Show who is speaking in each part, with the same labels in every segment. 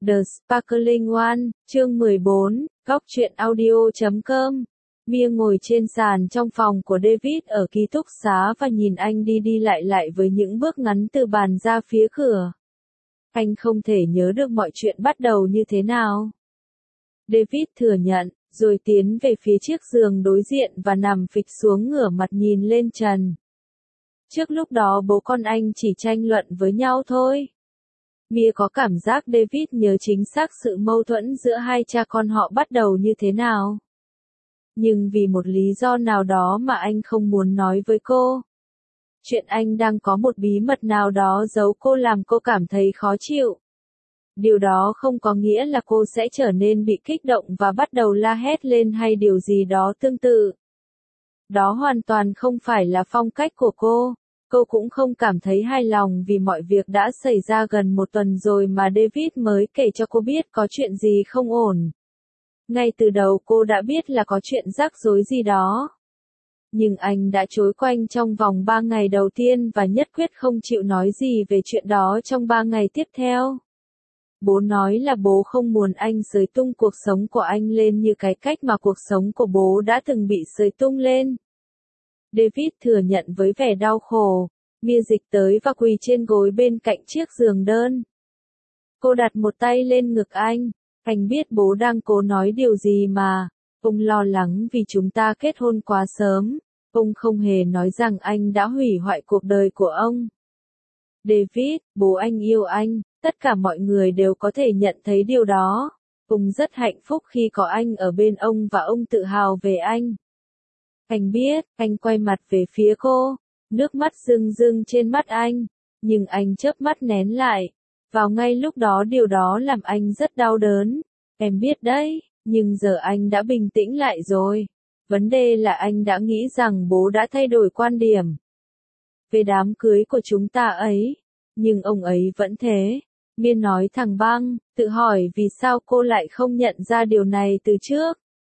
Speaker 1: The Sparkling One, chương 14, góc truyện audio.com. Mia ngồi trên sàn trong phòng của David ở ký túc xá và nhìn anh đi đi lại lại với những bước ngắn từ bàn ra phía cửa. Anh không thể nhớ được mọi chuyện bắt đầu như thế nào. David thừa nhận, rồi tiến về phía chiếc giường đối diện và nằm phịch xuống ngửa mặt nhìn lên trần. Trước lúc đó bố con anh chỉ tranh luận với nhau thôi. Mia có cảm giác David nhớ chính xác sự mâu thuẫn giữa hai cha con họ bắt đầu như thế nào. Nhưng vì một lý do nào đó mà anh không muốn nói với cô. Chuyện anh đang có một bí mật nào đó giấu cô làm cô cảm thấy khó chịu. Điều đó không có nghĩa là cô sẽ trở nên bị kích động và bắt đầu la hét lên hay điều gì đó tương tự. Đó hoàn toàn không phải là phong cách của cô. Cô cũng không cảm thấy hài lòng vì mọi việc đã xảy ra gần một tuần rồi mà David mới kể cho cô biết có chuyện gì không ổn. Ngay từ đầu cô đã biết là có chuyện rắc rối gì đó. Nhưng anh đã chối quanh trong vòng 3 ngày đầu tiên và nhất quyết không chịu nói gì về chuyện đó trong 3 ngày tiếp theo. Bố nói là bố không muốn anh xới tung cuộc sống của anh lên như cái cách mà cuộc sống của bố đã từng bị xới tung lên. David thừa nhận với vẻ đau khổ. Mia dịch tới và quỳ trên gối bên cạnh chiếc giường đơn. Cô đặt một tay lên ngực anh. Anh biết bố đang cố nói điều gì mà. Ông lo lắng vì chúng ta kết hôn quá sớm. Ông không hề nói rằng anh đã hủy hoại cuộc đời của ông. David, bố anh yêu anh. Tất cả mọi người đều có thể nhận thấy điều đó. Ông rất hạnh phúc khi có anh ở bên ông và ông tự hào về anh. Anh biết, anh quay mặt về phía cô. Nước mắt rưng rưng trên mắt anh. Nhưng anh chớp mắt nén lại. Vào ngay lúc đó điều đó làm anh rất đau đớn. Em biết đấy, nhưng giờ anh đã bình tĩnh lại rồi. Vấn đề là anh đã nghĩ rằng bố đã thay đổi quan điểm về đám cưới của chúng ta ấy. Nhưng ông ấy vẫn thế. Miên nói thẳng băng, tự hỏi vì sao cô lại không nhận ra điều này từ trước.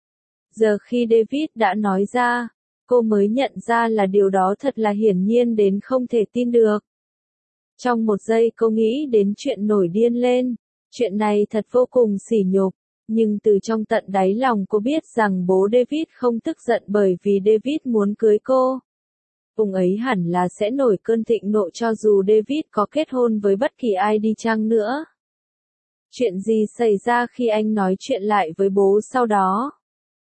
Speaker 1: Giờ khi David đã nói ra, cô mới nhận ra là điều đó thật là hiển nhiên đến không thể tin được. Trong một giây cô nghĩ đến chuyện nổi điên lên. Chuyện này thật vô cùng sỉ nhục. Nhưng từ trong tận đáy lòng cô biết rằng bố David không tức giận bởi vì David muốn cưới cô. Ông ấy hẳn là sẽ nổi cơn thịnh nộ cho dù David có kết hôn với bất kỳ ai đi chăng nữa. Chuyện gì xảy ra khi anh nói chuyện lại với bố sau đó?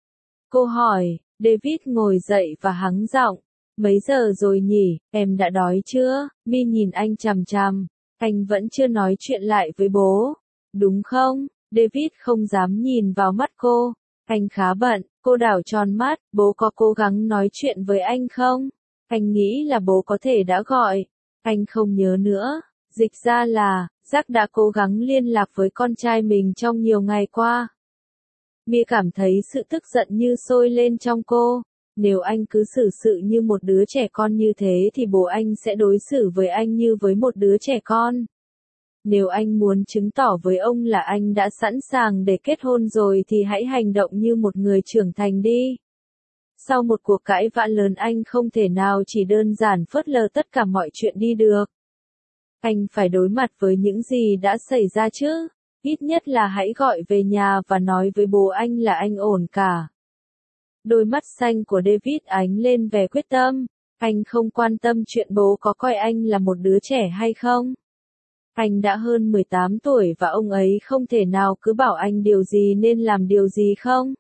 Speaker 1: Cô hỏi. David ngồi dậy và hắng giọng. Mấy giờ rồi nhỉ, em đã đói chưa? Mi nhìn anh chằm chằm. Anh vẫn chưa nói chuyện lại với bố. Đúng không? David không dám nhìn vào mắt cô. Anh khá bận. Cô đảo tròn mắt. Bố có cố gắng nói chuyện với anh không? Anh nghĩ là bố có thể đã gọi. Anh không nhớ nữa. Dịch ra là, Jack đã cố gắng liên lạc với con trai mình trong nhiều ngày qua. Mia cảm thấy sự tức giận như sôi lên trong cô. Nếu anh cứ xử sự như một đứa trẻ con như thế thì bố anh sẽ đối xử với anh như với một đứa trẻ con. Nếu anh muốn chứng tỏ với ông là anh đã sẵn sàng để kết hôn rồi thì hãy hành động như một người trưởng thành đi. Sau một cuộc cãi vã lớn anh không thể nào chỉ đơn giản phớt lờ tất cả mọi chuyện đi được. Anh phải đối mặt với những gì đã xảy ra chứ. Ít nhất là hãy gọi về nhà và nói với bố anh là anh ổn cả. Đôi mắt xanh của David ánh lên vẻ quyết tâm. Anh không quan tâm chuyện bố có coi anh là một đứa trẻ hay không. Anh đã hơn 18 tuổi và ông ấy không thể nào cứ bảo anh điều gì nên làm điều gì không.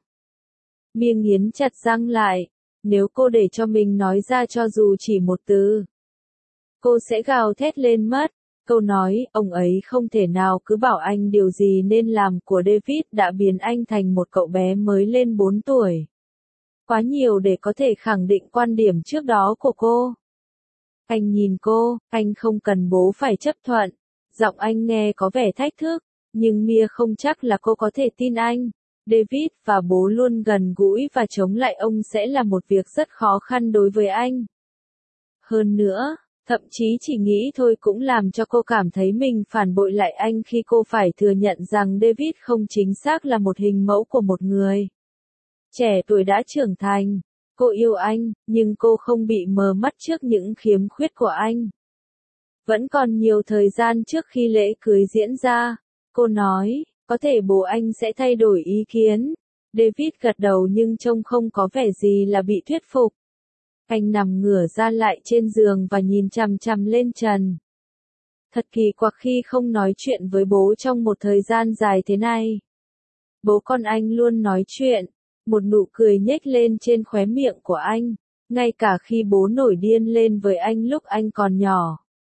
Speaker 1: Mia nghiến chặt răng lại. Nếu cô để cho mình nói ra cho dù chỉ một từ, cô sẽ gào thét lên mất. Câu nói, ông ấy không thể nào cứ bảo anh điều gì nên làm của David đã biến anh thành một cậu bé mới lên 4 tuổi. Quá nhiều để có thể khẳng định quan điểm trước đó của cô. Anh nhìn cô, anh không cần bố phải chấp thuận. Giọng anh nghe có vẻ thách thức, nhưng Mia không chắc là cô có thể tin anh. David và bố luôn gần gũi và chống lại ông sẽ là một việc rất khó khăn đối với anh. Hơn nữa, thậm chí chỉ nghĩ thôi cũng làm cho cô cảm thấy mình phản bội lại anh khi cô phải thừa nhận rằng David không chính xác là một hình mẫu của một người trẻ tuổi đã trưởng thành. Cô yêu anh, nhưng cô không bị mờ mắt trước những khiếm khuyết của anh. Vẫn còn nhiều thời gian trước khi lễ cưới diễn ra. Cô nói, Có thể bố anh sẽ thay đổi ý kiến. David gật đầu nhưng trông không có vẻ gì là bị thuyết phục. Anh nằm ngửa ra lại trên giường và nhìn chằm chằm lên trần. Thật kỳ quặc khi không nói chuyện với bố trong một thời gian dài thế này. Bố con anh luôn nói chuyện, một nụ cười nhếch lên trên khóe miệng của anh, ngay cả khi bố nổi điên lên với anh lúc anh còn nhỏ.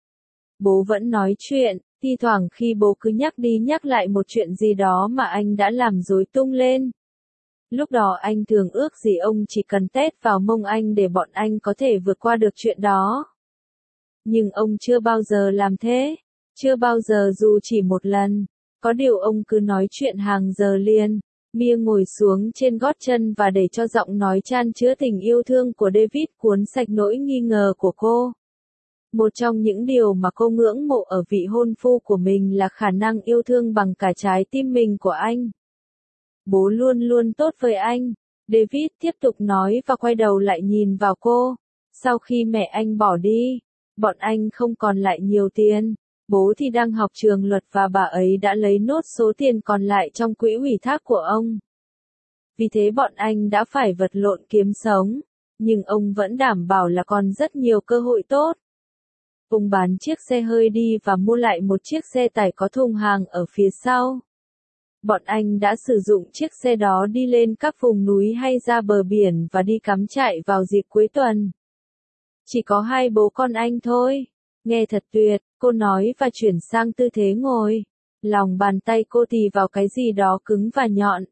Speaker 1: Bố vẫn nói chuyện, thi thoảng khi bố cứ nhắc đi nhắc lại một chuyện gì đó mà anh đã làm rối tung lên. Lúc đó anh thường ước gì ông chỉ cần tét vào mông anh để bọn anh có thể vượt qua được chuyện đó. Nhưng ông chưa bao giờ làm thế, chưa bao giờ dù chỉ một lần. Có điều ông cứ nói chuyện hàng giờ liền. Mia ngồi xuống trên gót chân và để cho giọng nói chan chứa tình yêu thương của David cuốn sạch nỗi nghi ngờ của cô. Một trong những điều mà cô ngưỡng mộ ở vị hôn phu của mình là khả năng yêu thương bằng cả trái tim mình của anh. Bố luôn luôn tốt với anh. David tiếp tục nói và quay đầu lại nhìn vào cô. Sau khi mẹ anh bỏ đi, bọn anh không còn lại nhiều tiền. Bố thì đang học trường luật và bà ấy đã lấy nốt số tiền còn lại trong quỹ ủy thác của ông. Vì thế bọn anh đã phải vật lộn kiếm sống. Nhưng ông vẫn đảm bảo là còn rất nhiều cơ hội tốt. Ông bán chiếc xe hơi đi và mua lại một chiếc xe tải có thùng hàng ở phía sau. Bọn anh đã sử dụng chiếc xe đó đi lên các vùng núi hay ra bờ biển và đi cắm trại vào dịp cuối tuần. Chỉ có hai bố con anh thôi. Nghe thật tuyệt, cô nói và chuyển sang tư thế ngồi. Lòng bàn tay cô tì vào cái gì đó cứng và nhọn.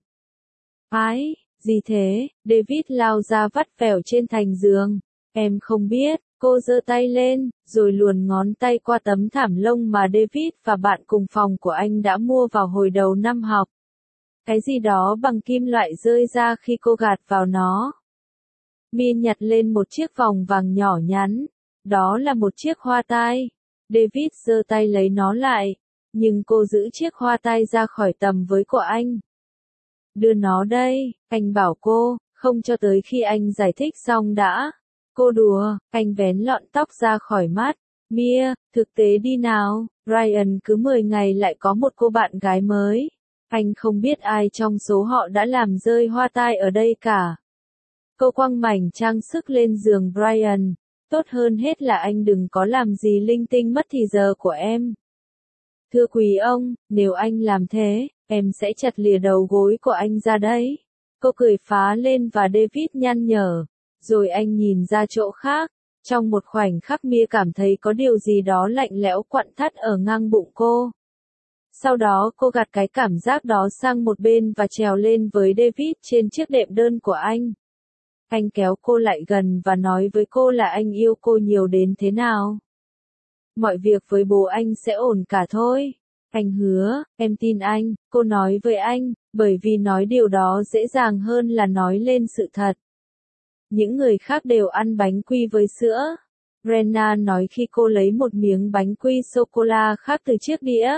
Speaker 1: Ái, gì thế? David lao ra vắt vẻo trên thành giường. Em không biết. Cô giơ tay lên, rồi luồn ngón tay qua tấm thảm lông mà David và bạn cùng phòng của anh đã mua vào hồi đầu năm học. Cái gì đó bằng kim loại rơi ra khi cô gạt vào nó. Min nhặt lên một chiếc vòng vàng nhỏ nhắn. Đó là một chiếc hoa tai. David giơ tay lấy nó lại, nhưng cô giữ chiếc hoa tai ra khỏi tầm với của anh. Đưa nó đây, anh bảo cô, không cho tới khi anh giải thích xong đã. Cô đùa, anh vén lọn tóc ra khỏi mắt. Mia, thực tế đi nào, Ryan cứ 10 ngày lại có một cô bạn gái mới. Anh không biết ai trong số họ đã làm rơi hoa tai ở đây cả. Cô quăng mảnh trang sức lên giường Brian. Tốt hơn hết là anh đừng có làm gì linh tinh mất thì giờ của em. Thưa quý ông, nếu anh làm thế, em sẽ chặt lìa đầu gối của anh ra đấy. Cô cười phá lên và David nhăn nhở. Rồi anh nhìn ra chỗ khác. Trong một khoảnh khắc Mia cảm thấy có điều gì đó lạnh lẽo quặn thắt ở ngang bụng cô. Sau đó cô gạt cái cảm giác đó sang một bên và trèo lên với David trên chiếc đệm đơn của anh. Anh kéo cô lại gần và nói với cô là anh yêu cô nhiều đến thế nào. Mọi việc với bố anh sẽ ổn cả thôi. Anh hứa, em tin anh, cô nói với anh, bởi vì nói điều đó dễ dàng hơn là nói lên sự thật. Những người khác đều ăn bánh quy với sữa. Brenna nói khi cô lấy một miếng bánh quy sô-cô-la khác từ chiếc đĩa.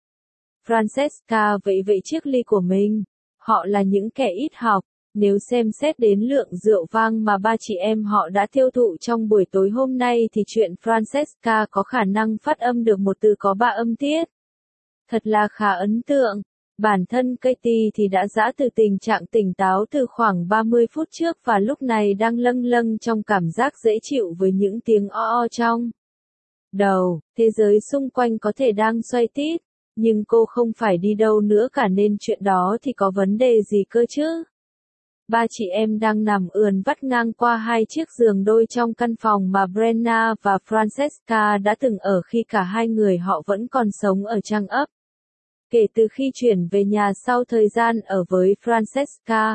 Speaker 1: Francesca vẫy chiếc ly của mình. Họ là những kẻ ít học. Nếu xem xét đến lượng rượu vang mà ba chị em họ đã tiêu thụ trong buổi tối hôm nay thì chuyện Francesca có khả năng phát âm được một từ có 3 âm tiết. Thật là khá ấn tượng. Bản thân Katie thì đã giã từ tình trạng tỉnh táo từ khoảng 30 phút trước và lúc này đang lâng lâng trong cảm giác dễ chịu với những tiếng o trong đầu. Thế giới xung quanh có thể đang xoay tít, nhưng cô không phải đi đâu nữa cả nên chuyện đó thì có vấn đề gì cơ chứ? Ba chị em đang nằm ườn vắt ngang qua hai chiếc giường đôi trong căn phòng mà Brenna và Francesca đã từng ở khi cả hai người họ vẫn còn sống ở Trang ấp. Kể từ khi chuyển về nhà sau thời gian ở với Francesca,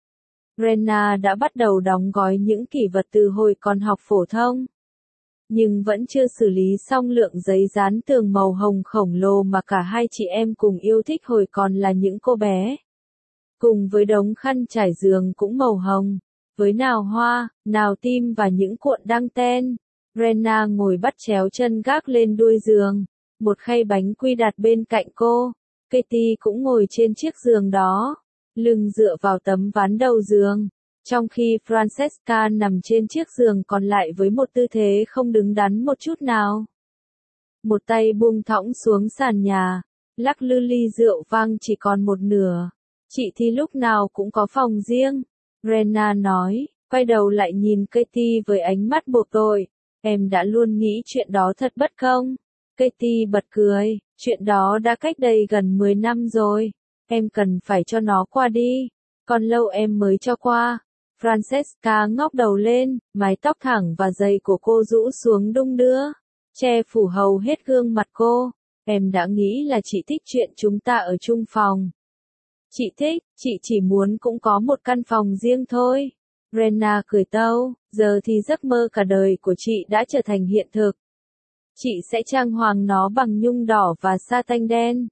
Speaker 1: Brenna đã bắt đầu đóng gói những kỷ vật từ hồi còn học phổ thông. Nhưng vẫn chưa xử lý xong lượng giấy dán tường màu hồng khổng lồ mà cả hai chị em cùng yêu thích hồi còn là những cô bé. Cùng với đống khăn trải giường cũng màu hồng, với nào hoa, nào tim và những cuộn đăng ten. Brenna ngồi bắt chéo chân gác lên đuôi giường, một khay bánh quy đặt bên cạnh cô. Katie cũng ngồi trên chiếc giường đó, lưng dựa vào tấm ván đầu giường, trong khi Francesca nằm trên chiếc giường còn lại với một tư thế không đứng đắn một chút nào. Một tay buông thõng xuống sàn nhà, lắc lư ly rượu vang chỉ còn một nửa. Chị thì lúc nào cũng có phòng riêng. Brenna nói, quay đầu lại nhìn Katie với ánh mắt buộc tội. Em đã luôn nghĩ chuyện đó thật bất công. Katie bật cười, chuyện đó đã cách đây gần 10 năm rồi. Em cần phải cho nó qua đi. Còn lâu em mới cho qua. Francesca ngóc đầu lên, mái tóc thẳng và dày của cô rũ xuống đung đưa, che phủ hầu hết gương mặt cô. Em đã nghĩ là chị thích chuyện chúng ta ở chung phòng. Chị thích, chị chỉ muốn cũng có một căn phòng riêng thôi. Brenna cười tâu, giờ thì giấc mơ cả đời của chị đã trở thành hiện thực. Chị sẽ trang hoàng nó bằng nhung đỏ và sa tanh đen.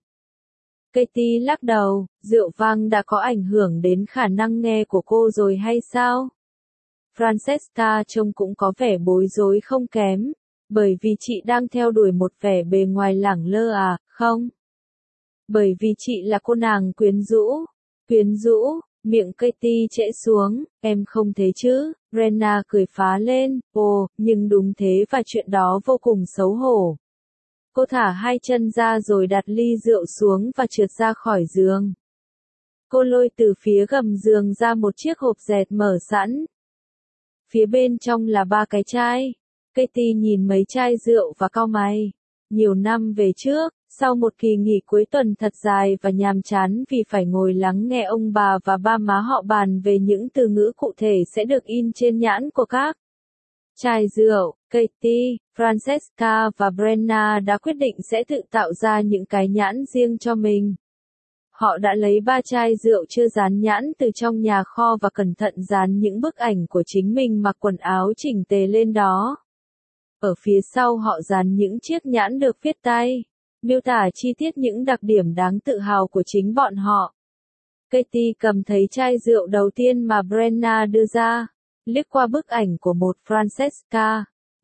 Speaker 1: Katie lắc đầu, rượu vang đã có ảnh hưởng đến khả năng nghe của cô rồi hay sao? Francesca trông cũng có vẻ bối rối không kém, bởi vì chị đang theo đuổi một vẻ bề ngoài lẳng lơ à, không? Bởi vì chị là cô nàng quyến rũ. Quyến rũ, miệng Katie trễ xuống, em không thế chứ? Brenna cười phá lên, ồ, nhưng đúng thế và chuyện đó vô cùng xấu hổ. Cô thả hai chân ra rồi đặt ly rượu xuống và trượt ra khỏi giường. Cô lôi từ phía gầm giường ra một chiếc hộp dẹt mở sẵn. Phía bên trong là 3 cái chai. Katie nhìn mấy chai rượu và cau mày. Nhiều năm về trước, sau một kỳ nghỉ cuối tuần thật dài và nhàm chán vì phải ngồi lắng nghe ông bà và ba má họ bàn về những từ ngữ cụ thể sẽ được in trên nhãn của các chai rượu, Katie, Francesca và Brenna đã quyết định sẽ tự tạo ra những cái nhãn riêng cho mình. Họ đã lấy 3 chai rượu chưa dán nhãn từ trong nhà kho và cẩn thận dán những bức ảnh của chính mình mặc quần áo chỉnh tề lên đó. Ở phía sau họ dán những chiếc nhãn được viết tay, miêu tả chi tiết những đặc điểm đáng tự hào của chính bọn họ. Katie cầm thấy chai rượu đầu tiên mà Brenna đưa ra, liếc qua bức ảnh của một Francesca,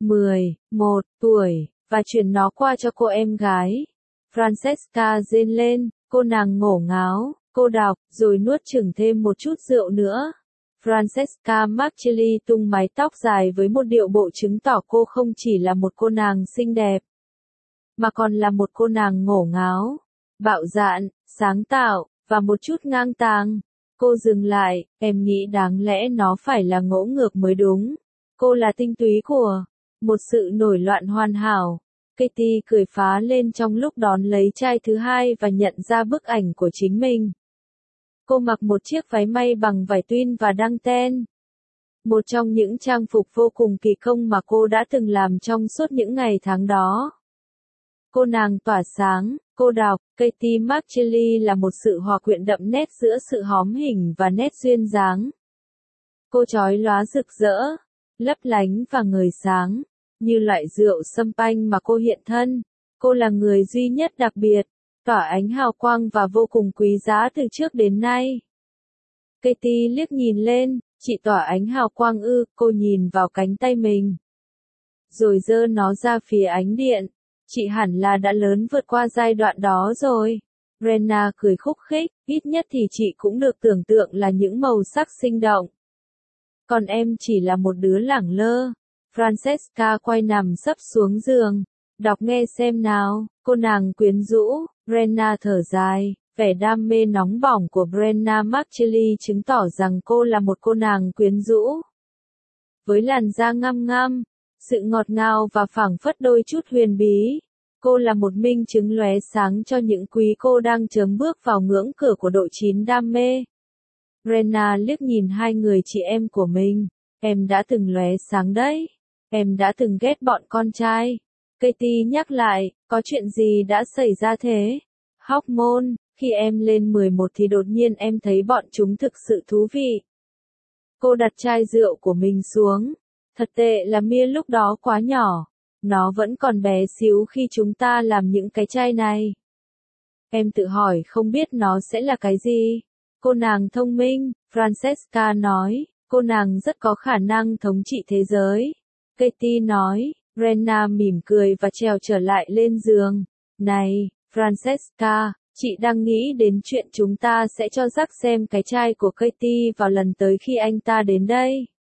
Speaker 1: 11 tuổi, và chuyển nó qua cho cô em gái. Francesca rên lên, cô nàng ngổ ngáo, cô đọc, rồi nuốt chửng thêm một chút rượu nữa. Francesca Marcelli tung mái tóc dài với một điệu bộ chứng tỏ cô không chỉ là một cô nàng xinh đẹp, mà còn là một cô nàng ngổ ngáo, bạo dạn, sáng tạo, và một chút ngang tàng. Cô dừng lại, em nghĩ đáng lẽ nó phải là ngỗ ngược mới đúng. Cô là tinh túy của một sự nổi loạn hoàn hảo. Katie cười phá lên trong lúc đón lấy chai thứ hai và nhận ra bức ảnh của chính mình. Cô mặc một chiếc váy may bằng vải tuyên và đăng ten. Một trong những trang phục vô cùng kỳ công mà cô đã từng làm trong suốt những ngày tháng đó. Cô nàng tỏa sáng, cô đọc, Katie Marcelli là một sự hòa quyện đậm nét giữa sự hóm hình và nét duyên dáng. Cô chói lóa rực rỡ, lấp lánh và ngời sáng, như loại rượu champagne mà cô hiện thân. Cô là người duy nhất đặc biệt, tỏa ánh hào quang và vô cùng quý giá từ trước đến nay. Katie liếc nhìn lên, chị tỏa ánh hào quang ư? Cô nhìn vào cánh tay mình, rồi giơ nó ra phía ánh điện. Chị hẳn là đã lớn vượt qua giai đoạn đó rồi. Brenna cười khúc khích, ít nhất thì chị cũng được tưởng tượng là những màu sắc sinh động. Còn em chỉ là một đứa lẳng lơ. Francesca quay nằm sấp xuống giường. Đọc nghe xem nào, cô nàng quyến rũ. Brenna thở dài, vẻ đam mê nóng bỏng của Brenna Marcelli chứng tỏ rằng cô là một cô nàng quyến rũ. Với làn da ngăm ngăm, sự ngọt ngào và phảng phất đôi chút huyền bí. Cô là một minh chứng lóe sáng cho những quý cô đang chớm bước vào ngưỡng cửa của độ chín đam mê. Brenna liếc nhìn hai người chị em của mình. Em đã từng lóe sáng đấy. Em đã từng ghét bọn con trai. Katie nhắc lại, có chuyện gì đã xảy ra thế? Hormone, khi em lên 11 thì đột nhiên em thấy bọn chúng thực sự thú vị. Cô đặt chai rượu của mình xuống. Thật tệ là Mia lúc đó quá nhỏ. Nó vẫn còn bé xíu khi chúng ta làm những cái chai này. Em tự hỏi không biết nó sẽ là cái gì. Cô nàng thông minh, Francesca nói, cô nàng rất có khả năng thống trị thế giới. Katie nói, Brenna mỉm cười và trèo trở lại lên giường. Này, Francesca, chị đang nghĩ đến chuyện chúng ta sẽ cho Jack xem cái chai của Katie vào lần tới khi anh ta đến đây.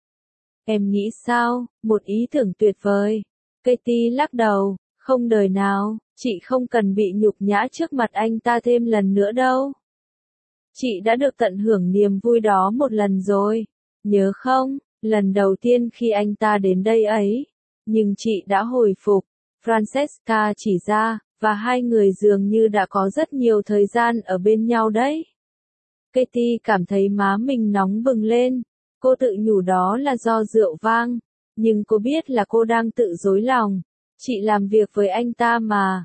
Speaker 1: Em nghĩ sao? Một ý tưởng tuyệt vời. Katie lắc đầu, không đời nào, Chị không cần bị nhục nhã trước mặt anh ta thêm lần nữa đâu. Chị đã được tận hưởng niềm vui đó một lần rồi. Nhớ không, lần đầu tiên khi anh ta đến đây ấy. Nhưng chị đã hồi phục. Francesca chỉ ra, và hai người dường như đã có rất nhiều thời gian ở bên nhau đấy. Katie cảm thấy má mình nóng bừng lên. Cô tự nhủ đó là do rượu vang. Nhưng cô biết là cô đang tự dối lòng. Chị làm việc với anh ta mà.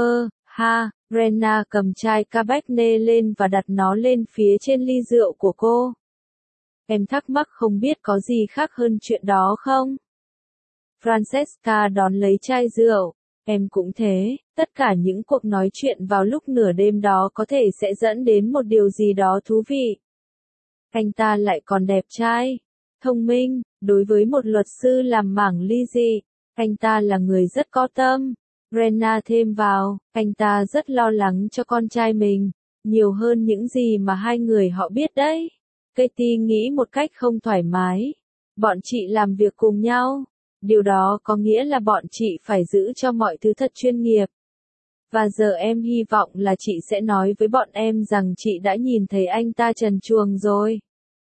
Speaker 1: Brenna cầm chai Cabernet lên và đặt nó lên phía trên ly rượu của cô. Em thắc mắc không biết có gì khác hơn chuyện đó không? Francesca đón lấy chai rượu. Em cũng thế, tất cả những cuộc nói chuyện vào lúc nửa đêm đó có thể sẽ dẫn đến một điều gì đó thú vị. Anh ta lại còn đẹp trai, thông minh, đối với một luật sư làm mảng ly dị, anh ta là người rất có tâm. Brenna thêm vào, anh ta rất lo lắng cho con trai mình, nhiều hơn những gì mà hai người họ biết đấy. Katie nghĩ một cách không thoải mái. Bọn chị làm việc cùng nhau. Điều đó có nghĩa là bọn chị phải giữ cho mọi thứ thật chuyên nghiệp. Và giờ em hy vọng là chị sẽ nói với bọn em rằng chị đã nhìn thấy anh ta trần truồng rồi.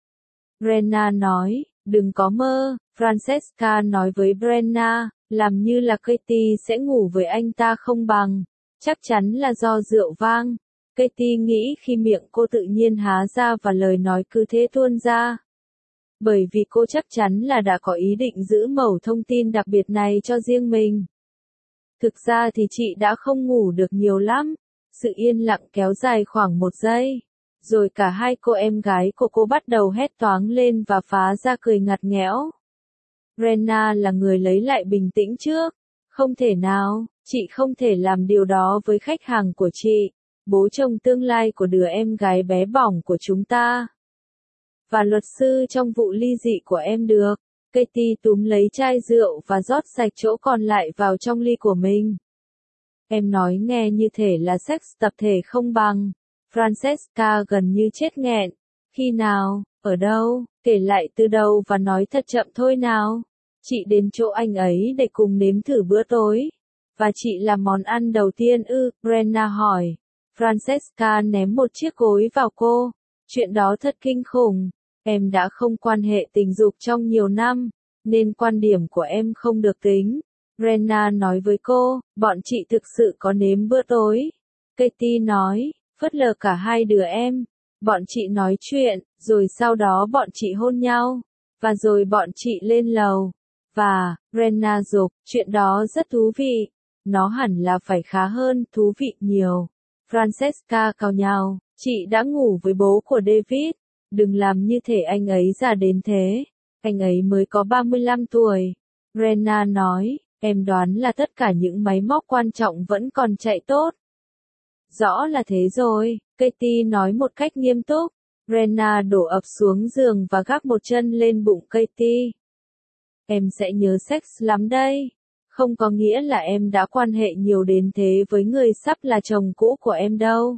Speaker 1: Brenna nói, đừng có mơ. Francesca nói với Brenna, làm như là Katie sẽ ngủ với anh ta không bằng. Chắc chắn là do rượu vang. Katie nghĩ khi miệng cô tự nhiên há ra và lời nói cứ thế tuôn ra. Bởi vì cô chắc chắn là đã có ý định giữ mẩu thông tin đặc biệt này cho riêng mình. Thực ra thì chị đã không ngủ được nhiều lắm. Sự yên lặng kéo dài khoảng 1 giây. Rồi cả hai cô em gái của cô bắt đầu hét toáng lên và phá ra cười ngặt nghẽo. Brenna là người lấy lại bình tĩnh trước. Không thể nào, chị không thể làm điều đó với khách hàng của chị, bố chồng tương lai của đứa em gái bé bỏng của chúng ta. Và luật sư trong vụ ly dị của em được. Katie túm lấy chai rượu và rót sạch chỗ còn lại vào trong ly của mình. Em nói nghe như thể là sex tập thể không bằng. Francesca gần như chết nghẹn. Khi nào, ở đâu, kể lại từ đầu và nói thật chậm thôi nào. Chị đến chỗ anh ấy để cùng nếm thử bữa tối. Và chị làm món ăn đầu tiên Brenna hỏi. Francesca ném một chiếc gối vào cô. Chuyện đó thật kinh khủng. Em đã không quan hệ tình dục trong nhiều năm, nên quan điểm của em không được tính. Brenna nói với cô, bọn chị thực sự có nếm bữa tối. Katie nói, phớt lờ cả hai đứa em. Bọn chị nói chuyện, rồi sau đó bọn chị hôn nhau. Và rồi bọn chị lên lầu. Và, Brenna dục, chuyện đó rất thú vị. Nó hẳn là phải khá hơn, thú vị nhiều. Francesca cào nhào, chị đã ngủ với bố của David. Đừng làm như thể anh ấy già đến thế. Anh ấy mới có 35 tuổi. Brenna nói, em đoán là tất cả những máy móc quan trọng vẫn còn chạy tốt. Rõ là thế rồi, Katie nói một cách nghiêm túc. Brenna đổ ập xuống giường và gác một chân lên bụng Katie. Em sẽ nhớ sex lắm đây. Không có nghĩa là em đã quan hệ nhiều đến thế với người sắp là chồng cũ của em đâu.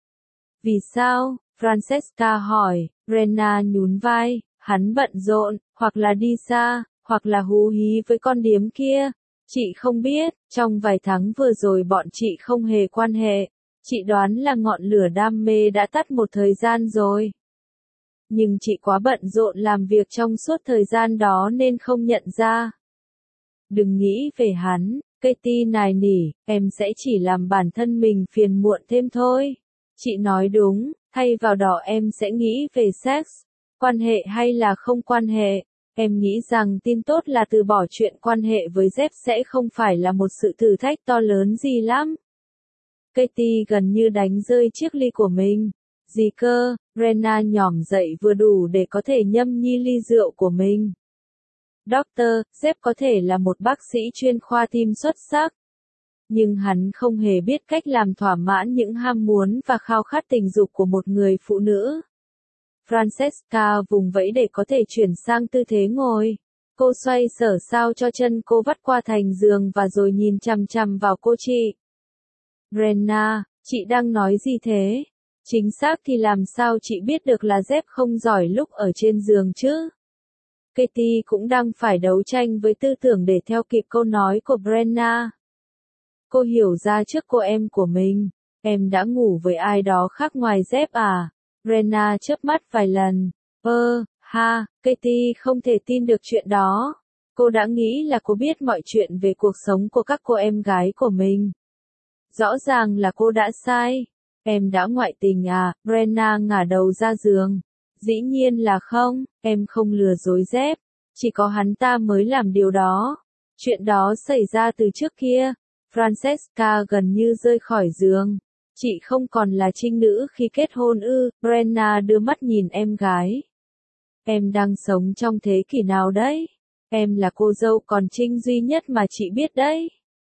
Speaker 1: Vì sao? Francesca hỏi. Brenna nhún vai, hắn bận rộn, hoặc là đi xa, hoặc là hú hí với con điếm kia. Chị không biết, trong vài tháng vừa rồi bọn chị không hề quan hệ. Chị đoán là ngọn lửa đam mê đã tắt một thời gian rồi. Nhưng chị quá bận rộn làm việc trong suốt thời gian đó nên không nhận ra. Đừng nghĩ về hắn, Katie nài nỉ, em sẽ chỉ làm bản thân mình phiền muộn thêm thôi. Chị nói đúng, thay vào đó em sẽ nghĩ về sex, quan hệ hay là không quan hệ. Em nghĩ rằng tin tốt là từ bỏ chuyện quan hệ với Jeff sẽ không phải là một sự thử thách to lớn gì lắm. Katie gần như đánh rơi chiếc ly của mình. Gì cơ, Brenna nhỏm dậy vừa đủ để có thể nhâm nhi ly rượu của mình. Doctor, Jeff có thể là một bác sĩ chuyên khoa tim xuất sắc. Nhưng hắn không hề biết cách làm thỏa mãn những ham muốn và khao khát tình dục của một người phụ nữ. Francesca vùng vẫy để có thể chuyển sang tư thế ngồi. Cô xoay sở sao cho chân cô vắt qua thành giường và rồi nhìn chằm chằm vào cô chị. Brenna, chị đang nói gì thế? Chính xác thì làm sao chị biết được là Jeff không giỏi lúc ở trên giường chứ? Katie cũng đang phải đấu tranh với tư tưởng để theo kịp câu nói của Brenna. Cô hiểu ra trước cô em của mình. Em đã ngủ với ai đó khác ngoài Jeff à? Brenna chớp mắt vài lần. Katie không thể tin được chuyện đó. Cô đã nghĩ là cô biết mọi chuyện về cuộc sống của các cô em gái của mình. Rõ ràng là cô đã sai. Em đã ngoại tình à? Brenna ngả đầu ra giường. Dĩ nhiên là không, em không lừa dối Jeff. Chỉ có hắn ta mới làm điều đó. Chuyện đó xảy ra từ trước kia. Francesca gần như rơi khỏi giường. Chị không còn là trinh nữ khi kết hôn ư? Brenna đưa mắt nhìn em gái. Em đang sống trong thế kỷ nào đấy? Em là cô dâu còn trinh duy nhất mà chị biết đấy.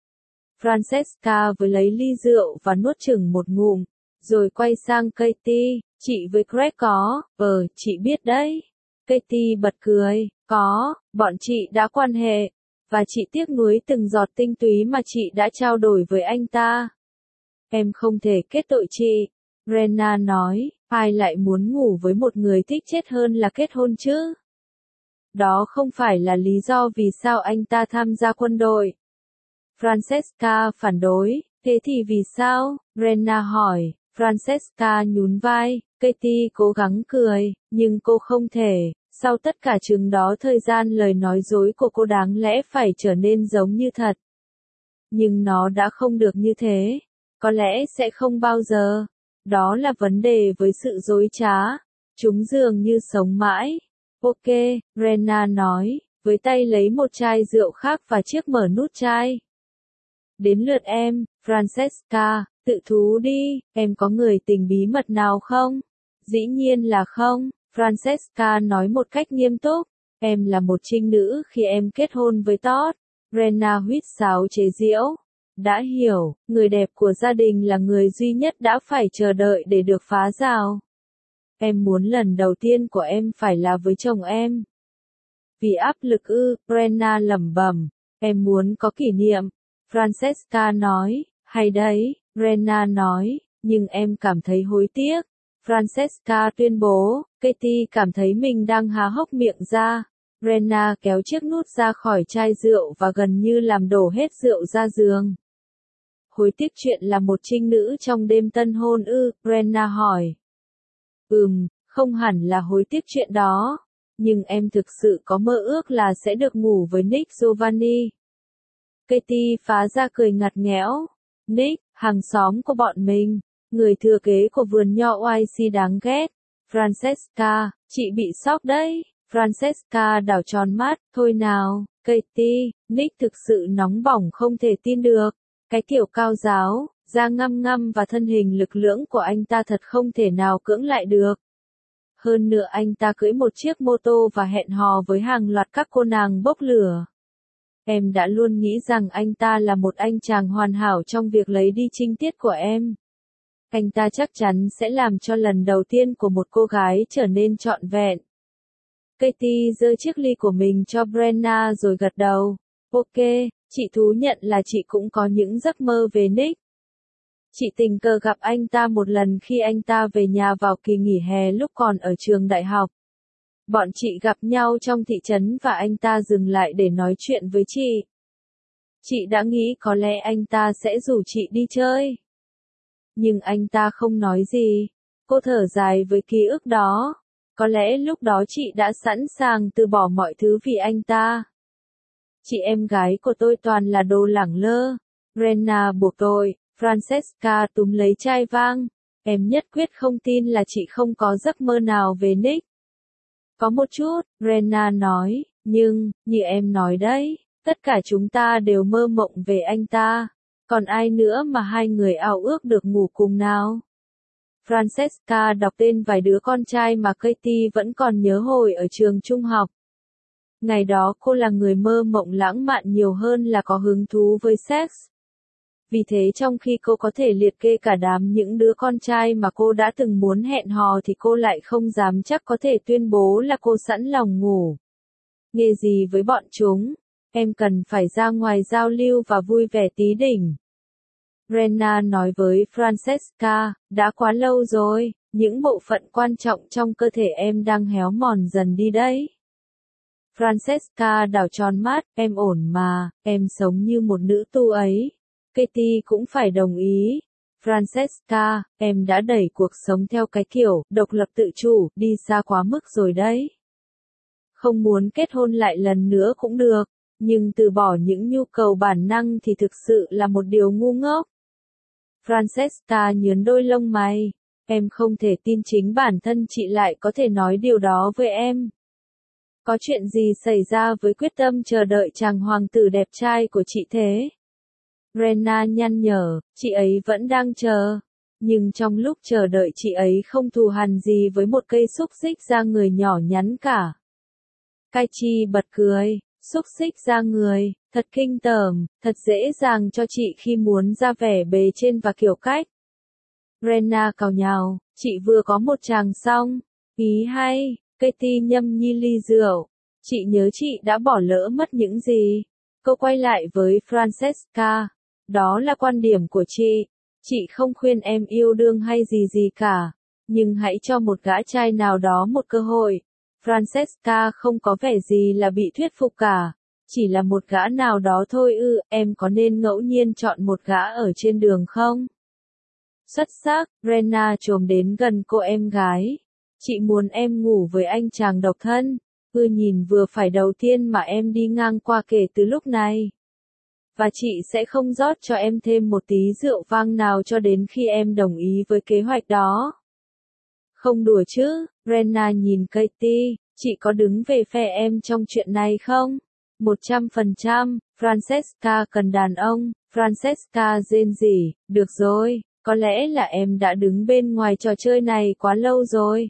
Speaker 1: Francesca với lấy ly rượu và nuốt chừng một ngụm, rồi quay sang Katie, chị với Greg có, chị biết đấy. Katie bật cười, có, bọn chị đã quan hệ, và chị tiếc nuối từng giọt tinh túy mà chị đã trao đổi với anh ta. Em không thể kết tội chị, Brenna nói, ai lại muốn ngủ với một người thích chết hơn là kết hôn chứ? Đó không phải là lý do vì sao anh ta tham gia quân đội. Francesca phản đối, thế thì vì sao? Brenna hỏi. Francesca nhún vai, Katie cố gắng cười, nhưng cô không thể. Sau tất cả chừng đó thời gian lời nói dối của cô đáng lẽ phải trở nên giống như thật. Nhưng nó đã không được như thế. Có lẽ sẽ không bao giờ. Đó là vấn đề với sự dối trá. Chúng dường như sống mãi. Ok, Brenna nói, với tay lấy một chai rượu khác và chiếc mở nút chai. Đến lượt em, Francesca, tự thú đi, em có người tình bí mật nào không? Dĩ nhiên là không, Francesca nói một cách nghiêm túc. Em là một trinh nữ khi em kết hôn với Todd. Brenna huýt sáo chế giễu. Đã hiểu, người đẹp của gia đình là người duy nhất đã phải chờ đợi để được phá rào. Em muốn lần đầu tiên của em phải là với chồng em. Vì áp lực ư, Brenna lẩm bẩm. Em muốn có kỷ niệm. Francesca nói, hay đấy, Brenna nói, nhưng em cảm thấy hối tiếc. Francesca tuyên bố, Katie cảm thấy mình đang há hốc miệng ra. Brenna kéo chiếc nút ra khỏi chai rượu và gần như làm đổ hết rượu ra giường. Hối tiếc chuyện là một trinh nữ trong đêm tân hôn ư? Brenna hỏi. Không hẳn là hối tiếc chuyện đó. Nhưng em thực sự có mơ ước là sẽ được ngủ với Nick Giovanni. Katie phá ra cười ngặt nghẽo. Nick, hàng xóm của bọn mình, người thừa kế của vườn nho YC đáng ghét. Francesca, chị bị sốc đấy. Francesca đảo tròn mắt, thôi nào, Katie, Nick thực sự nóng bỏng không thể tin được. Cái kiểu cao giáo, da ngăm ngăm và thân hình lực lưỡng của anh ta thật không thể nào cưỡng lại được. Hơn nữa anh ta cưỡi một chiếc mô tô và hẹn hò với hàng loạt các cô nàng bốc lửa. Em đã luôn nghĩ rằng anh ta là một anh chàng hoàn hảo trong việc lấy đi trinh tiết của em. Anh ta chắc chắn sẽ làm cho lần đầu tiên của một cô gái trở nên trọn vẹn. Katie giơ chiếc ly của mình cho Brenna rồi gật đầu. Ok, chị thú nhận là chị cũng có những giấc mơ về Nick. Chị tình cờ gặp anh ta một lần khi anh ta về nhà vào kỳ nghỉ hè lúc còn ở trường đại học. Bọn chị gặp nhau trong thị trấn và anh ta dừng lại để nói chuyện với chị. Chị đã nghĩ có lẽ anh ta sẽ rủ chị đi chơi. Nhưng anh ta không nói gì. Cô thở dài với ký ức đó. Có lẽ lúc đó chị đã sẵn sàng từ bỏ mọi thứ vì anh ta. Chị em gái của tôi toàn là đồ lẳng lơ. Brenna buộc tội. Francesca túm lấy chai vang. Em nhất quyết không tin là chị không có giấc mơ nào về Nick. Có một chút, Brenna nói, nhưng, như em nói đấy, tất cả chúng ta đều mơ mộng về anh ta. Còn ai nữa mà hai người ao ước được ngủ cùng nào? Francesca đọc tên vài đứa con trai mà Katie vẫn còn nhớ hồi ở trường trung học. Ngày đó cô là người mơ mộng lãng mạn nhiều hơn là có hứng thú với sex. Vì thế trong khi cô có thể liệt kê cả đám những đứa con trai mà cô đã từng muốn hẹn hò thì cô lại không dám chắc có thể tuyên bố là cô sẵn lòng ngủ. Nghe gì với bọn chúng, em cần phải ra ngoài giao lưu và vui vẻ tí đỉnh. Brenna nói với Francesca, đã quá lâu rồi, những bộ phận quan trọng trong cơ thể em đang héo mòn dần đi đấy. Francesca đảo tròn mắt, em ổn mà, em sống như một nữ tu ấy. Katie cũng phải đồng ý. Francesca, em đã đẩy cuộc sống theo cái kiểu độc lập tự chủ đi xa quá mức rồi đấy. Không muốn kết hôn lại lần nữa cũng được, nhưng từ bỏ những nhu cầu bản năng thì thực sự là một điều ngu ngốc. Francesca nhướng đôi lông mày. Em không thể tin chính bản thân chị lại có thể nói điều đó với em. Có chuyện gì xảy ra với quyết tâm chờ đợi chàng hoàng tử đẹp trai của chị thế? Rena nhăn nhở, chị ấy vẫn đang chờ. Nhưng trong lúc chờ đợi chị ấy không thù hằn gì với một cây xúc xích da người nhỏ nhắn cả. Kaichi bật cười, xúc xích da người, thật kinh tởm, thật dễ dàng cho chị khi muốn ra vẻ bề trên và kiểu cách. Rena cào nhào, chị vừa có một chàng xong. Ý hay, Katie nhâm nhi ly rượu. Chị nhớ chị đã bỏ lỡ mất những gì. Cô quay lại với Francesca. Đó là quan điểm của chị. Chị không khuyên em yêu đương hay gì cả. Nhưng hãy cho một gã trai nào đó một cơ hội. Francesca không có vẻ gì là bị thuyết phục cả. Chỉ là một gã nào đó thôi ư, em có nên ngẫu nhiên chọn một gã ở trên đường không? Xuất sắc, Rena chồm đến gần cô em gái. Chị muốn em ngủ với anh chàng độc thân. Nhìn vừa phải đầu tiên mà em đi ngang qua kể từ lúc này. Và chị sẽ không rót cho em thêm một tí rượu vang nào cho đến khi em đồng ý với kế hoạch đó. Không đùa chứ, Rena nhìn Katie, chị có đứng về phe em trong chuyện này không? 100%, Francesca cần đàn ông, Francesca rên rỉ, được rồi, có lẽ là em đã đứng bên ngoài trò chơi này quá lâu rồi.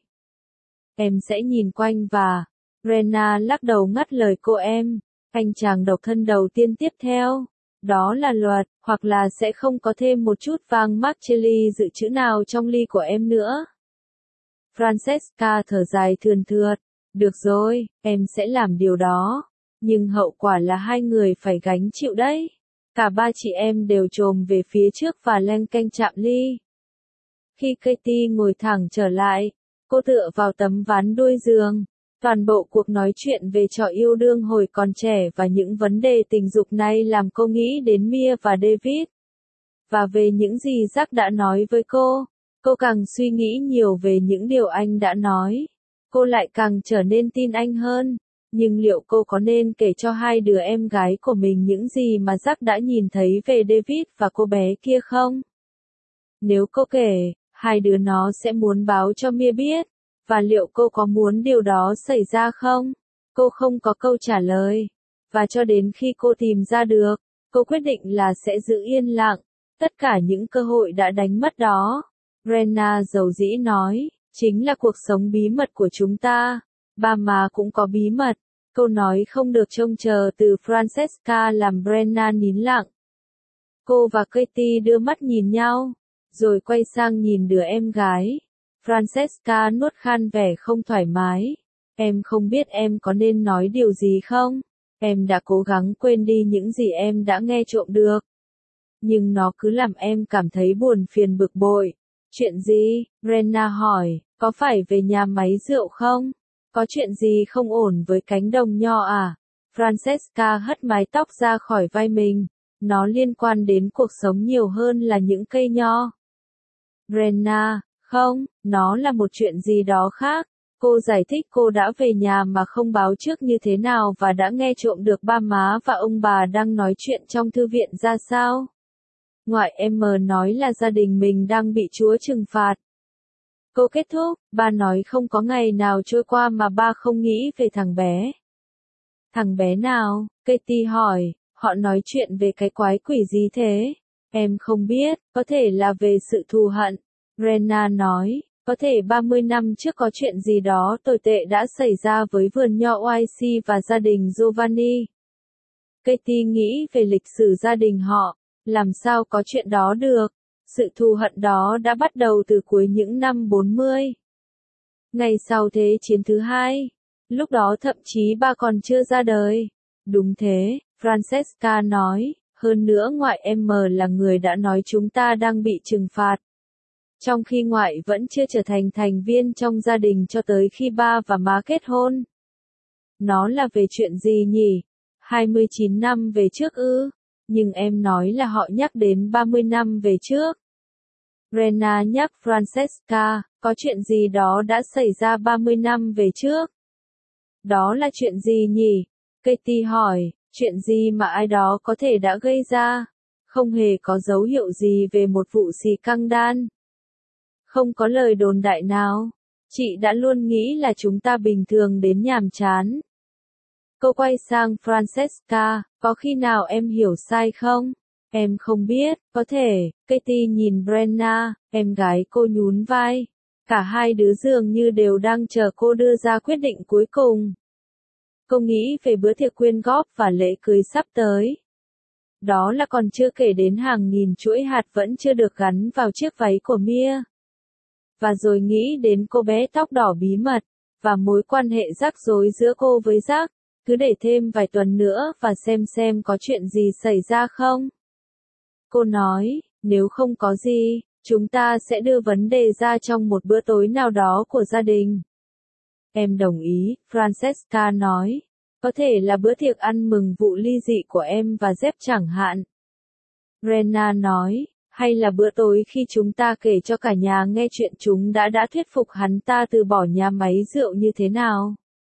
Speaker 1: Em sẽ nhìn quanh và... Rena lắc đầu ngắt lời cô em, anh chàng độc thân đầu tiên tiếp theo. Đó là luật, hoặc là sẽ không có thêm một chút vang Marcelli dự trữ nào trong ly của em nữa. Francesca thở dài thườn thượt, được rồi, em sẽ làm điều đó. Nhưng hậu quả là hai người phải gánh chịu đấy. Cả ba chị em đều chồm về phía trước và leng keng chạm ly. Khi Katie ngồi thẳng trở lại, cô tựa vào tấm ván đuôi giường. Toàn bộ cuộc nói chuyện về trò yêu đương hồi còn trẻ và những vấn đề tình dục này làm cô nghĩ đến Mia và David. Và về những gì Jack đã nói với cô càng suy nghĩ nhiều về những điều anh đã nói. Cô lại càng trở nên tin anh hơn. Nhưng liệu cô có nên kể cho hai đứa em gái của mình những gì mà Jack đã nhìn thấy về David và cô bé kia không? Nếu cô kể, hai đứa nó sẽ muốn báo cho Mia biết. Và liệu cô có muốn điều đó xảy ra không? Cô không có câu trả lời. Và cho đến khi cô tìm ra được, cô quyết định là sẽ giữ yên lặng. Tất cả những cơ hội đã đánh mất đó. Rena dầu dĩ nói, chính là cuộc sống bí mật của chúng ta. Ba má cũng có bí mật. Câu nói không được trông chờ từ Francesca làm Rena nín lặng. Cô và Katie đưa mắt nhìn nhau, rồi quay sang nhìn đứa em gái. Francesca nuốt khan vẻ không thoải mái. Em không biết em có nên nói điều gì không? Em đã cố gắng quên đi những gì em đã nghe trộm được. Nhưng nó cứ làm em cảm thấy buồn phiền bực bội. Chuyện gì? Rena hỏi, có phải về nhà máy rượu không? Có chuyện gì không ổn với cánh đồng nho à? Francesca hất mái tóc ra khỏi vai mình. Nó liên quan đến cuộc sống nhiều hơn là những cây nho. Rena, không, nó là một chuyện gì đó khác. Cô giải thích cô đã về nhà mà không báo trước như thế nào và đã nghe trộm được ba má và ông bà đang nói chuyện trong thư viện ra sao. Ngoại em nói là gia đình mình đang bị Chúa trừng phạt. Cô kết thúc, ba nói không có ngày nào trôi qua mà ba không nghĩ về thằng bé. Thằng bé nào? Katie hỏi, họ nói chuyện về cái quái quỷ gì thế? Em không biết, có thể là về sự thù hận. Rena nói, có thể 30 năm trước có chuyện gì đó tồi tệ đã xảy ra với vườn nho YC và gia đình Giovanni. Katie nghĩ về lịch sử gia đình họ, làm sao có chuyện đó được? Sự thù hận đó đã bắt đầu từ cuối những năm 40. Ngày sau Thế chiến thứ hai, lúc đó thậm chí ba còn chưa ra đời. Đúng thế, Francesca nói, hơn nữa ngoại em là người đã nói chúng ta đang bị trừng phạt. Trong khi ngoại vẫn chưa trở thành thành viên trong gia đình cho tới khi ba và má kết hôn. Nó là về chuyện gì nhỉ? 29 năm về trước ư? Nhưng em nói là họ nhắc đến 30 năm về trước. Brenna nhắc Francesca, có chuyện gì đó đã xảy ra 30 năm về trước. Đó là chuyện gì nhỉ? Katie hỏi, chuyện gì mà ai đó có thể đã gây ra? Không hề có dấu hiệu gì về một vụ xì căng đan. Không có lời đồn đại nào. Chị đã luôn nghĩ là chúng ta bình thường đến nhàm chán. Cô quay sang Francesca, có khi nào em hiểu sai không? Em không biết, có thể. Katie nhìn Brenna, em gái cô nhún vai. Cả hai đứa dường như đều đang chờ cô đưa ra quyết định cuối cùng. Cô nghĩ về bữa tiệc quyên góp và lễ cưới sắp tới. Đó là còn chưa kể đến hàng nghìn chuỗi hạt vẫn chưa được gắn vào chiếc váy của Mia. Và rồi nghĩ đến cô bé tóc đỏ bí mật, và mối quan hệ rắc rối giữa cô với Jack. Cứ để thêm vài tuần nữa và xem có chuyện gì xảy ra không. Cô nói, nếu không có gì, chúng ta sẽ đưa vấn đề ra trong một bữa tối nào đó của gia đình. Em đồng ý, Francesca nói. Có thể là bữa tiệc ăn mừng vụ ly dị của em và Jeff chẳng hạn. Brenna nói, hay là bữa tối khi chúng ta kể cho cả nhà nghe chuyện chúng đã thuyết phục hắn ta từ bỏ nhà máy rượu như thế nào.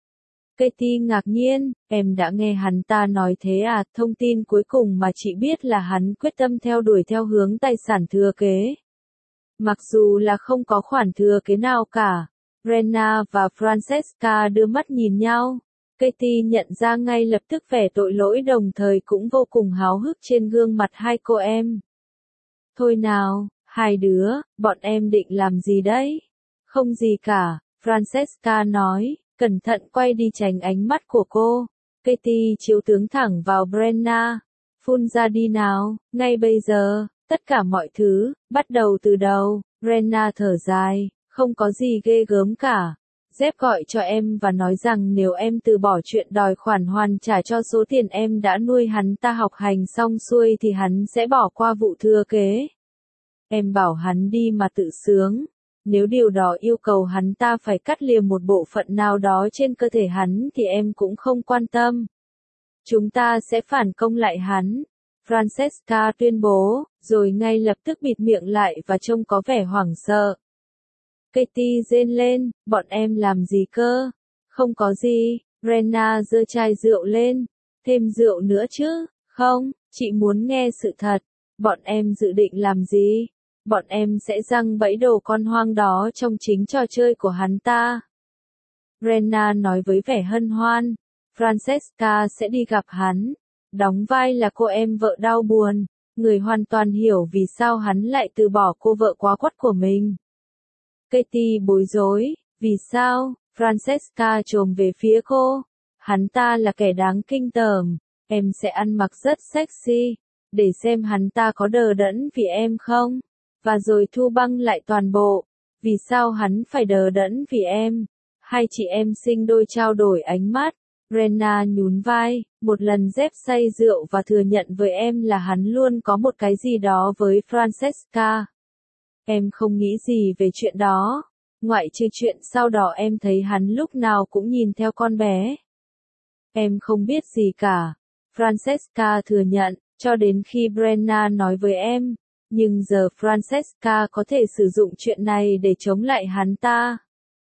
Speaker 1: Katie ngạc nhiên, em đã nghe hắn ta nói thế à? Thông tin cuối cùng mà chị biết là hắn quyết tâm theo đuổi theo hướng tài sản thừa kế. Mặc dù là không có khoản thừa kế nào cả. Brenna và Francesca đưa mắt nhìn nhau. Katie nhận ra ngay lập tức vẻ tội lỗi đồng thời cũng vô cùng háo hức trên gương mặt hai cô em. Thôi nào, hai đứa, bọn em định làm gì đấy? Không gì cả, Francesca nói, cẩn thận quay đi tránh ánh mắt của cô. Katie chiếu tướng thẳng vào Brenna. Phun ra đi nào, ngay bây giờ, tất cả mọi thứ, bắt đầu từ đầu. Brenna thở dài, không có gì ghê gớm cả. Jeff gọi cho em và nói rằng nếu em từ bỏ chuyện đòi khoản hoàn trả cho số tiền em đã nuôi hắn ta học hành xong xuôi thì hắn sẽ bỏ qua vụ thừa kế. Em bảo hắn đi mà tự sướng. Nếu điều đó yêu cầu hắn ta phải cắt liềm một bộ phận nào đó trên cơ thể hắn thì em cũng không quan tâm. Chúng ta sẽ phản công lại hắn. Francesca tuyên bố, rồi ngay lập tức bịt miệng lại và trông có vẻ hoảng sợ. Katie rên lên, bọn em làm gì cơ? Không có gì, Brenna giơ chai rượu lên. Thêm rượu nữa chứ? Không, chị muốn nghe sự thật. Bọn em dự định làm gì? Bọn em sẽ giăng bẫy đồ con hoang đó trong chính trò chơi của hắn ta. Brenna nói với vẻ hân hoan. Francesca sẽ đi gặp hắn. Đóng vai là cô em vợ đau buồn. Người hoàn toàn hiểu vì sao hắn lại từ bỏ cô vợ quá quắt của mình. Katie bối rối, vì sao? Francesca chồm về phía cô. Hắn ta là kẻ đáng kinh tởm, em sẽ ăn mặc rất sexy, để xem hắn ta có đờ đẫn vì em không? Và rồi thu băng lại toàn bộ. Vì sao hắn phải đờ đẫn vì em? Hai chị em sinh đôi trao đổi ánh mắt. Brenna nhún vai, một lần Jeff say rượu và thừa nhận với em là hắn luôn có một cái gì đó với Francesca. Em không nghĩ gì về chuyện đó, ngoại trừ chuyện sau đó em thấy hắn lúc nào cũng nhìn theo con bé. Em không biết gì cả, Francesca thừa nhận, cho đến khi Brenna nói với em, nhưng giờ Francesca có thể sử dụng chuyện này để chống lại hắn ta.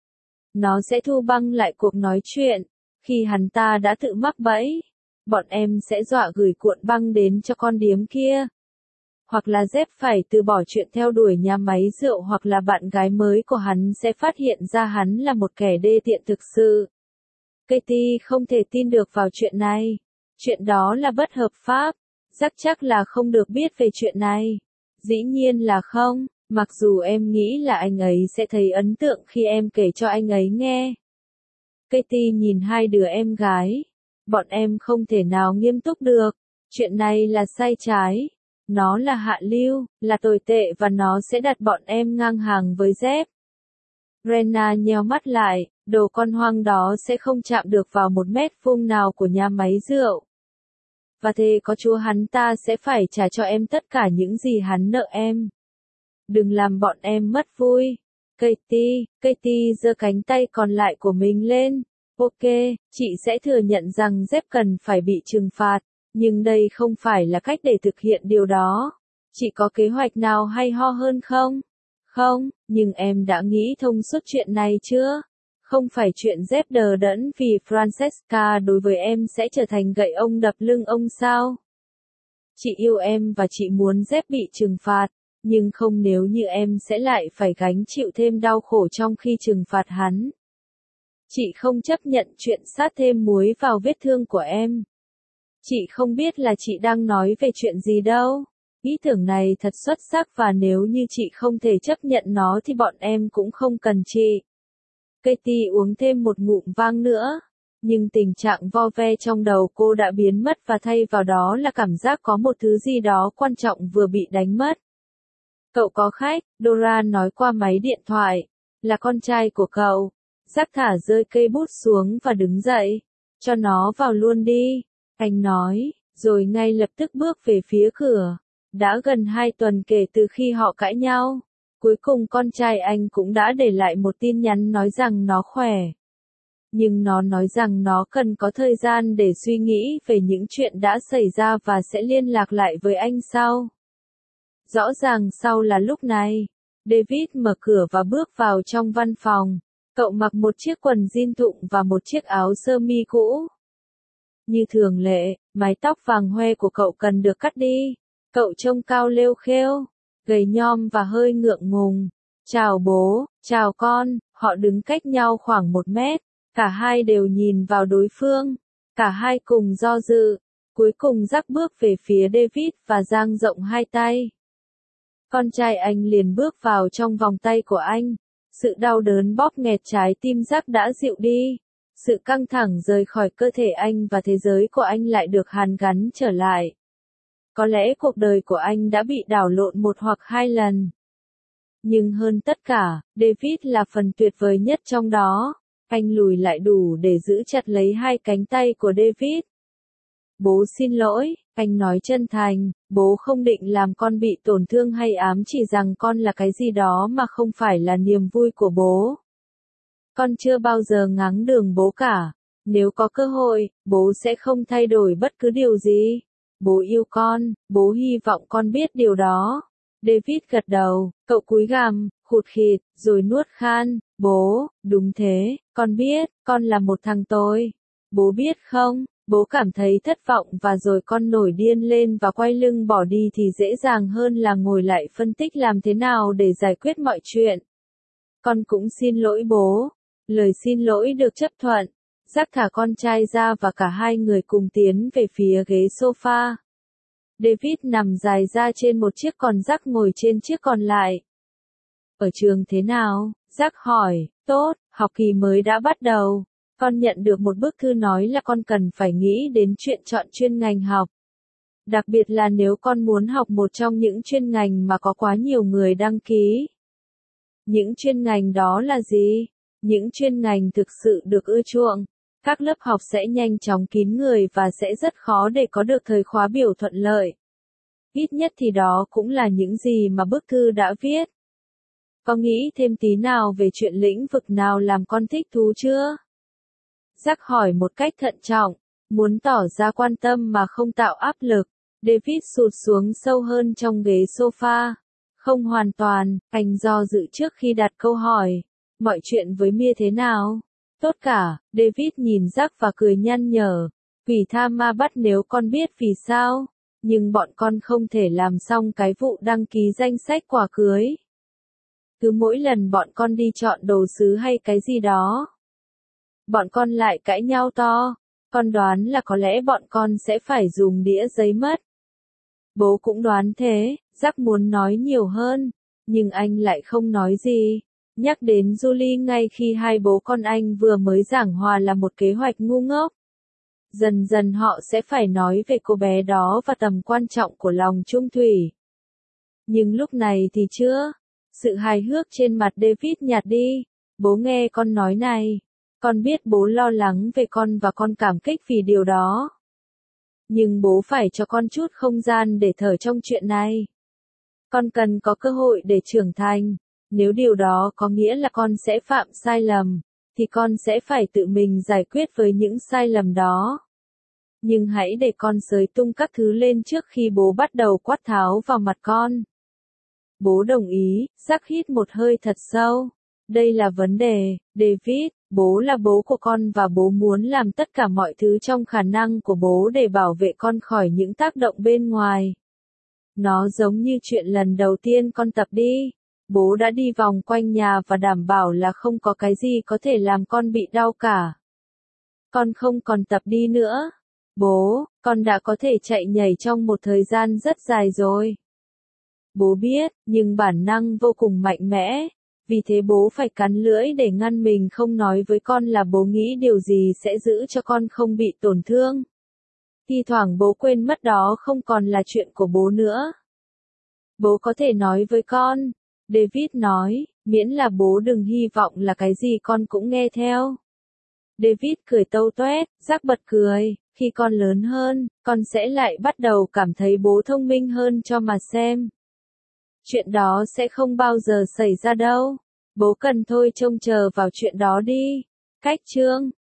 Speaker 1: Nó sẽ thu băng lại cuộc nói chuyện, khi hắn ta đã tự mắc bẫy, bọn em sẽ dọa gửi cuộn băng đến cho con điếm kia. Hoặc là Jeff phải từ bỏ chuyện theo đuổi nhà máy rượu hoặc là bạn gái mới của hắn sẽ phát hiện ra hắn là một kẻ đê tiện thực sự. Katie không thể tin được vào chuyện này. Chuyện đó là bất hợp pháp. Chắc là không được biết về chuyện này. Dĩ nhiên là không, mặc dù em nghĩ là anh ấy sẽ thấy ấn tượng khi em kể cho anh ấy nghe. Katie nhìn hai đứa em gái. Bọn em không thể nào nghiêm túc được. Chuyện này là sai trái. Nó là hạ lưu, là tồi tệ và nó sẽ đặt bọn em ngang hàng với Jeff. Brenna nheo mắt lại, đồ con hoang đó sẽ không chạm được vào 1 mét vuông nào của nhà máy rượu. Và thề có Chúa hắn ta sẽ phải trả cho em tất cả những gì hắn nợ em. Đừng làm bọn em mất vui. Katie giơ cánh tay còn lại của mình lên. Ok, chị sẽ thừa nhận rằng Jeff cần phải bị trừng phạt. Nhưng đây không phải là cách để thực hiện điều đó. Chị có kế hoạch nào hay ho hơn không? Không, nhưng em đã nghĩ thông suốt chuyện này chưa? Không phải chuyện dép đờ đẫn vì Francesca đối với em sẽ trở thành gậy ông đập lưng ông sao? Chị yêu em và chị muốn dép bị trừng phạt, nhưng không nếu như em sẽ lại phải gánh chịu thêm đau khổ trong khi trừng phạt hắn. Chị không chấp nhận chuyện sát thêm muối vào vết thương của em. Chị không biết là chị đang nói về chuyện gì đâu. Ý tưởng này thật xuất sắc và nếu như chị không thể chấp nhận nó thì bọn em cũng không cần chị. Katie uống thêm một ngụm vang nữa. Nhưng tình trạng vo ve trong đầu cô đã biến mất và thay vào đó là cảm giác có một thứ gì đó quan trọng vừa bị đánh mất. Cậu có khách, Dora nói qua máy điện thoại. Là con trai của cậu. Jack thả rơi cây bút xuống và đứng dậy. Cho nó vào luôn đi. Anh nói, rồi ngay lập tức bước về phía cửa. Đã gần 2 tuần kể từ khi họ cãi nhau. Cuối cùng con trai anh cũng đã để lại một tin nhắn nói rằng nó khỏe. Nhưng nó nói rằng nó cần có thời gian để suy nghĩ về những chuyện đã xảy ra và sẽ liên lạc lại với anh sau. Rõ ràng sau là lúc này, David mở cửa và bước vào trong văn phòng. Cậu mặc một chiếc quần jean thụng và một chiếc áo sơ mi cũ. Như thường lệ, mái tóc vàng hoe của cậu cần được cắt đi. Cậu trông cao lêu khêu, gầy nhom và hơi ngượng ngùng. Chào bố, chào con, họ đứng cách nhau khoảng 1 mét. Cả hai đều nhìn vào đối phương. Cả hai cùng do dự. Cuối cùng Jack bước về phía David và dang rộng hai tay. Con trai anh liền bước vào trong vòng tay của anh. Sự đau đớn bóp nghẹt trái tim Jack đã dịu đi. Sự căng thẳng rời khỏi cơ thể anh và thế giới của anh lại được hàn gắn trở lại. Có lẽ cuộc đời của anh đã bị đảo lộn 1 hoặc 2 lần. Nhưng hơn tất cả, David là phần tuyệt vời nhất trong đó. Anh lùi lại đủ để giữ chặt lấy hai cánh tay của David. Bố xin lỗi, anh nói chân thành, bố không định làm con bị tổn thương hay ám chỉ rằng con là cái gì đó mà không phải là niềm vui của bố. Con chưa bao giờ ngáng đường bố cả. Nếu có cơ hội, bố sẽ không thay đổi bất cứ điều gì. Bố yêu con, bố hy vọng con biết điều đó. David gật đầu, cậu cúi gằm, khụt khịt, rồi nuốt khan, bố, đúng thế, con biết, con là một thằng tồi. Bố biết không, bố cảm thấy thất vọng và rồi con nổi điên lên và quay lưng bỏ đi thì dễ dàng hơn là ngồi lại phân tích làm thế nào để giải quyết mọi chuyện. Con cũng xin lỗi bố. Lời xin lỗi được chấp thuận. Jack thả con trai ra và cả hai người cùng tiến về phía ghế sofa. David nằm dài ra trên một chiếc còn Jack ngồi trên chiếc còn lại. Ở trường thế nào? Jack hỏi. Tốt, học kỳ mới đã bắt đầu. Con nhận được một bức thư nói là con cần phải nghĩ đến chuyện chọn chuyên ngành học. Đặc biệt là nếu con muốn học một trong những chuyên ngành mà có quá nhiều người đăng ký. Những chuyên ngành đó là gì? Những chuyên ngành thực sự được ưa chuộng. Các lớp học sẽ nhanh chóng kín người và sẽ rất khó để có được thời khóa biểu thuận lợi. Ít nhất thì đó cũng là những gì mà bức thư đã viết. Có nghĩ thêm tí nào về chuyện lĩnh vực nào làm con thích thú chưa? Jack hỏi một cách thận trọng, muốn tỏ ra quan tâm mà không tạo áp lực. David sụt xuống sâu hơn trong ghế sofa. Không hoàn toàn, anh do dự trước khi đặt câu hỏi. Mọi chuyện với Mia thế nào? Tốt cả, David nhìn Jack và cười nhăn nhở. Quỷ tha ma bắt nếu con biết vì sao. Nhưng bọn con không thể làm xong cái vụ đăng ký danh sách quà cưới. Cứ mỗi lần bọn con đi chọn đồ sứ hay cái gì đó. Bọn con lại cãi nhau to. Con đoán là có lẽ bọn con sẽ phải dùng đĩa giấy mất. Bố cũng đoán thế, Jack muốn nói nhiều hơn. Nhưng anh lại không nói gì. Nhắc đến Julie ngay khi hai bố con anh vừa mới giảng hòa là một kế hoạch ngu ngốc. Dần dần họ sẽ phải nói về cô bé đó và tầm quan trọng của lòng trung thủy. Nhưng lúc này thì chưa. Sự hài hước trên mặt David nhạt đi. Bố nghe con nói này. Con biết bố lo lắng về con và con cảm kích vì điều đó. Nhưng bố phải cho con chút không gian để thở trong chuyện này. Con cần có cơ hội để trưởng thành. Nếu điều đó có nghĩa là con sẽ phạm sai lầm, thì con sẽ phải tự mình giải quyết với những sai lầm đó. Nhưng hãy để con xới tung các thứ lên trước khi bố bắt đầu quát tháo vào mặt con. Bố đồng ý, Jack hít một hơi thật sâu. Đây là vấn đề, David, bố là bố của con và bố muốn làm tất cả mọi thứ trong khả năng của bố để bảo vệ con khỏi những tác động bên ngoài. Nó giống như chuyện lần đầu tiên con tập đi. Bố đã đi vòng quanh nhà và đảm bảo là không có cái gì có thể làm con bị đau cả. Con không còn tập đi nữa. Bố, con đã có thể chạy nhảy trong một thời gian rất dài rồi. Bố biết, nhưng bản năng vô cùng mạnh mẽ. Vì thế bố phải cắn lưỡi để ngăn mình không nói với con là bố nghĩ điều gì sẽ giữ cho con không bị tổn thương. Thi thoảng bố quên mất đó không còn là chuyện của bố nữa. Bố có thể nói với con, David nói, miễn là bố đừng hy vọng là cái gì con cũng nghe theo. David cười tâu toét, Jack bật cười, khi con lớn hơn, con sẽ lại bắt đầu cảm thấy bố thông minh hơn cho mà xem. Chuyện đó sẽ không bao giờ xảy ra đâu. Bố cần thôi trông chờ vào chuyện đó đi. Cách chương